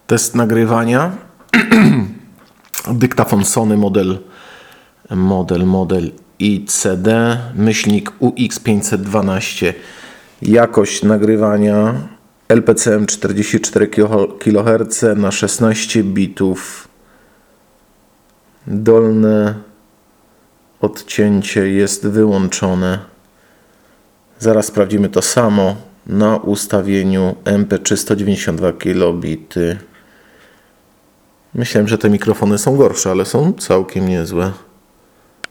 Test nagrywania. Dyktafon Sony model ICD, myślnik UX512. Jakość nagrywania LPCM 44 kHz na 16 bitów. Dolne odcięcie jest wyłączone. Zaraz sprawdzimy to samo na ustawieniu MP3 192 kilobity. Myślałem, że te mikrofony są gorsze, ale są całkiem niezłe.